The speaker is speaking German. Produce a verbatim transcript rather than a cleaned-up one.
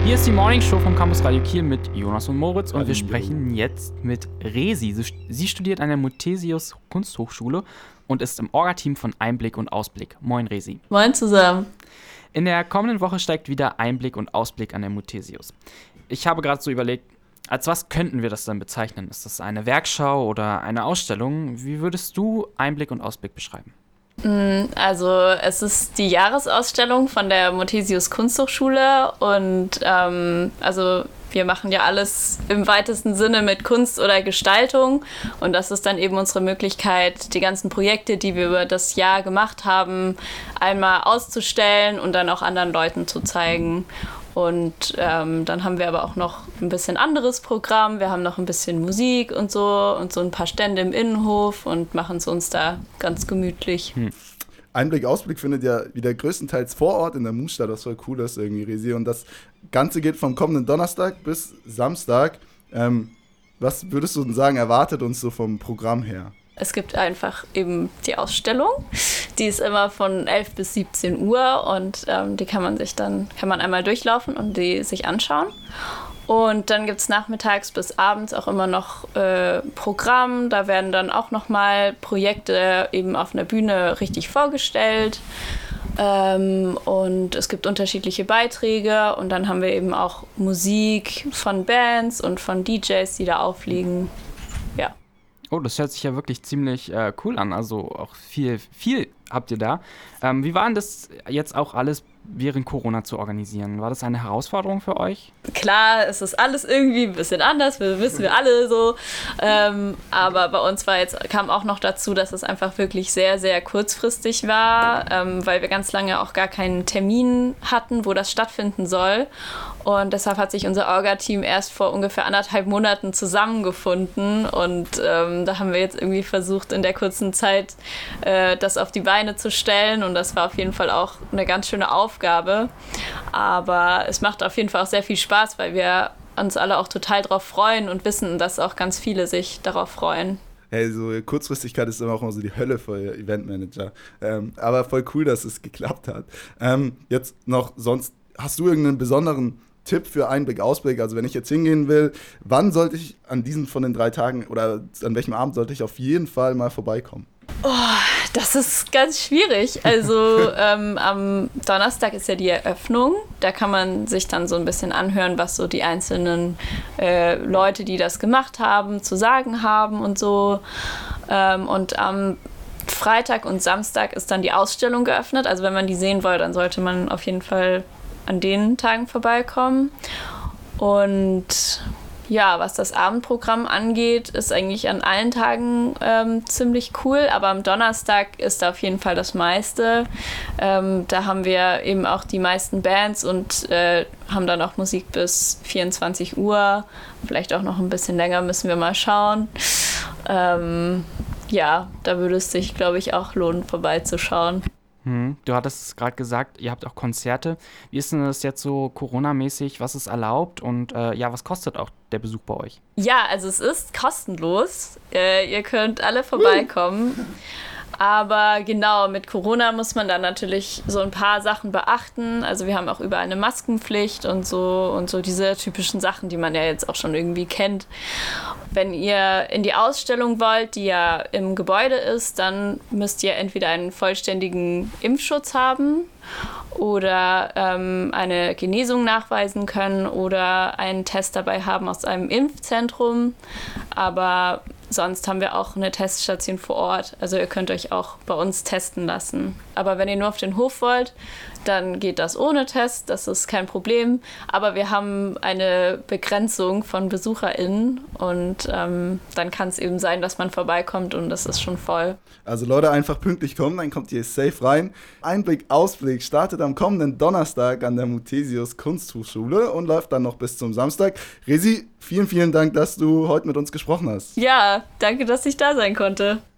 Hier ist die Morning Show vom Campus Radio Kiel mit Jonas und Moritz und wir sprechen jetzt mit Resi. Sie studiert an der Muthesius Kunsthochschule und ist im Orga-Team von Einblick und Ausblick. Moin Resi. Moin zusammen. In der kommenden Woche steigt wieder Einblick und Ausblick an der Muthesius. Ich habe gerade so überlegt, als was könnten wir das dann bezeichnen? Ist das eine Werkschau oder eine Ausstellung? Wie würdest du Einblick und Ausblick beschreiben? Also es ist die Jahresausstellung von der Muthesius Kunsthochschule und ähm, also wir machen ja alles im weitesten Sinne mit Kunst oder Gestaltung und das ist dann eben unsere Möglichkeit, die ganzen Projekte, die wir über das Jahr gemacht haben, einmal auszustellen und dann auch anderen Leuten zu zeigen. Und ähm, dann haben wir aber auch noch ein bisschen anderes Programm. Wir haben noch ein bisschen Musik und so und so ein paar Stände im Innenhof und machen es uns da ganz gemütlich. Hm. Einblick, Ausblick findet ja wieder größtenteils vor Ort in der Mu statt, was voll cool ist irgendwie, Resi. Und das Ganze geht vom kommenden Donnerstag bis Samstag. Ähm, was würdest du denn sagen, erwartet uns so vom Programm her? Es gibt einfach eben die Ausstellung, die ist immer von elf bis siebzehn Uhr und ähm, die kann man sich dann, kann man einmal durchlaufen und die sich anschauen. Und dann gibt es nachmittags bis abends auch immer noch äh, Programm, da werden dann auch nochmal Projekte eben auf einer Bühne richtig vorgestellt. Ähm, und es gibt unterschiedliche Beiträge und dann haben wir eben auch Musik von Bands und von D Js, die da auflegen. Ja. Oh, das hört sich ja wirklich ziemlich äh, cool an. Also auch viel, viel habt ihr da. Ähm, wie war denn das jetzt auch alles während Corona zu organisieren? War das eine Herausforderung für euch? Klar, es ist alles irgendwie ein bisschen anders, das wissen wir alle so. Ähm, aber bei uns war jetzt, kam auch noch dazu, dass es einfach wirklich sehr, sehr kurzfristig war, ähm, weil wir ganz lange auch gar keinen Termin hatten, wo das stattfinden soll. Und deshalb hat sich unser Orga-Team erst vor ungefähr anderthalb Monaten zusammengefunden. Und ähm, da haben wir jetzt irgendwie versucht, in der kurzen Zeit äh, das auf die Beine zu stellen. Und das war auf jeden Fall auch eine ganz schöne Aufgabe. Aber es macht auf jeden Fall auch sehr viel Spaß, weil wir uns alle auch total drauf freuen und wissen, dass auch ganz viele sich darauf freuen. Hey, so Kurzfristigkeit ist immer auch immer so die Hölle für Eventmanager. Ähm, aber voll cool, dass es geklappt hat. Ähm, jetzt noch sonst, hast du irgendeinen besonderen Tipp für Einblick, Ausblick? Also wenn ich jetzt hingehen will, wann sollte ich an diesen von den drei Tagen oder an welchem Abend sollte ich auf jeden Fall mal vorbeikommen? Oh, das ist ganz schwierig. Also ähm, am Donnerstag ist ja die Eröffnung. Da kann man sich dann so ein bisschen anhören, was so die einzelnen äh, Leute, die das gemacht haben, zu sagen haben und so. Ähm, und am Freitag und Samstag ist dann die Ausstellung geöffnet. Also wenn man die sehen will, dann sollte man auf jeden Fall an den Tagen vorbeikommen. Und ja, was das Abendprogramm angeht, ist eigentlich an allen Tagen ähm, ziemlich cool, aber am Donnerstag ist da auf jeden Fall das meiste. Ähm, da haben wir eben auch die meisten Bands und äh, haben dann auch Musik bis vierundzwanzig Uhr, vielleicht auch noch ein bisschen länger, müssen wir mal schauen. Ähm, ja, da würde es sich, glaube ich, auch lohnen, vorbeizuschauen. Hm, du hattest es gerade gesagt, ihr habt auch Konzerte. Wie ist denn das jetzt so Corona-mäßig? Was ist erlaubt und äh, ja, was kostet auch der Besuch bei euch? Ja, also es ist kostenlos. Äh, ihr könnt alle vorbeikommen. Aber genau, mit Corona muss man dann natürlich so ein paar Sachen beachten. Also wir haben auch überall eine Maskenpflicht und so und so diese typischen Sachen, die man ja jetzt auch schon irgendwie kennt. Wenn ihr in die Ausstellung wollt, die ja im Gebäude ist, dann müsst ihr entweder einen vollständigen Impfschutz haben oder ähm, eine Genesung nachweisen können oder einen Test dabei haben aus einem Impfzentrum. Aber sonst haben wir auch eine Teststation vor Ort. Also ihr könnt euch auch bei uns testen lassen. Aber wenn ihr nur auf den Hof wollt, dann geht das ohne Test. Das ist kein Problem. Aber wir haben eine Begrenzung von BesucherInnen. Und ähm, dann kann es eben sein, dass man vorbeikommt und das ist schon voll. Also Leute, einfach pünktlich kommen, dann kommt ihr safe rein. Einblick, Ausblick startet am kommenden Donnerstag an der Muthesius Kunsthochschule und läuft dann noch bis zum Samstag. Resi, vielen, vielen Dank, dass du heute mit uns gesprochen hast. Ja, danke, dass ich da sein konnte.